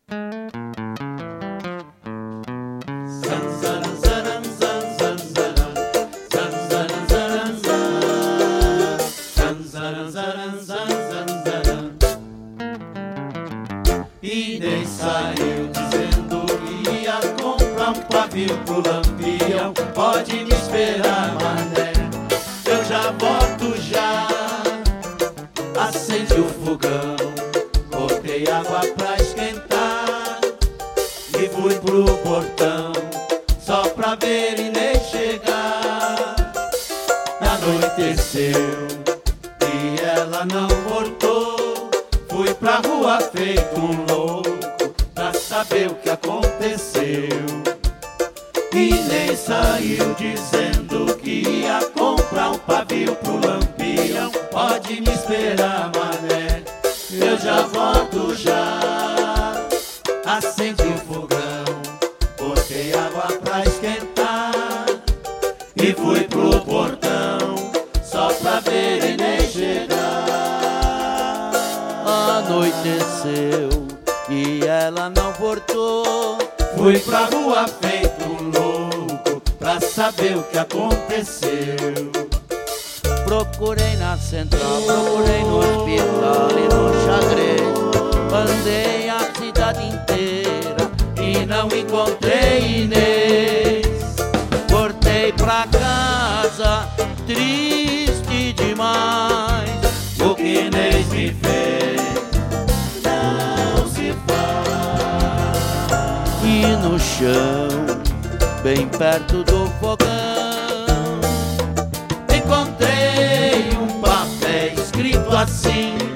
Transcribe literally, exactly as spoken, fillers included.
Inês saiu dizendo que ia comprar um pavio pro Lampião. Pode me esperar, mané, eu já volto já. Acendi o fogão, botei água pra esquentar e fui pro portão só pra ver Inês chegar. Anoiteceu e ela não voltou. Fui pra rua feito um louco pra saber o que aconteceu. Inês saiu dizendo que ia comprar um pavio pro Lampião. Pode me esperar, mané, eu já volto já. Acendi o fogão, botei água pra esquentar e fui pro portão só pra ver Inês chegar. Anoiteceu e ela não voltou. Fui pra rua feito um louco pra saber o que aconteceu. Procurei na central, procurei no hospital e no xadrez. Andei a cidade inteira e não encontrei Inês. Voltei pra casa triste demais. O que Inês me fez não se faz. E no chão, bem perto do fogão, encontrei um papel escrito assim: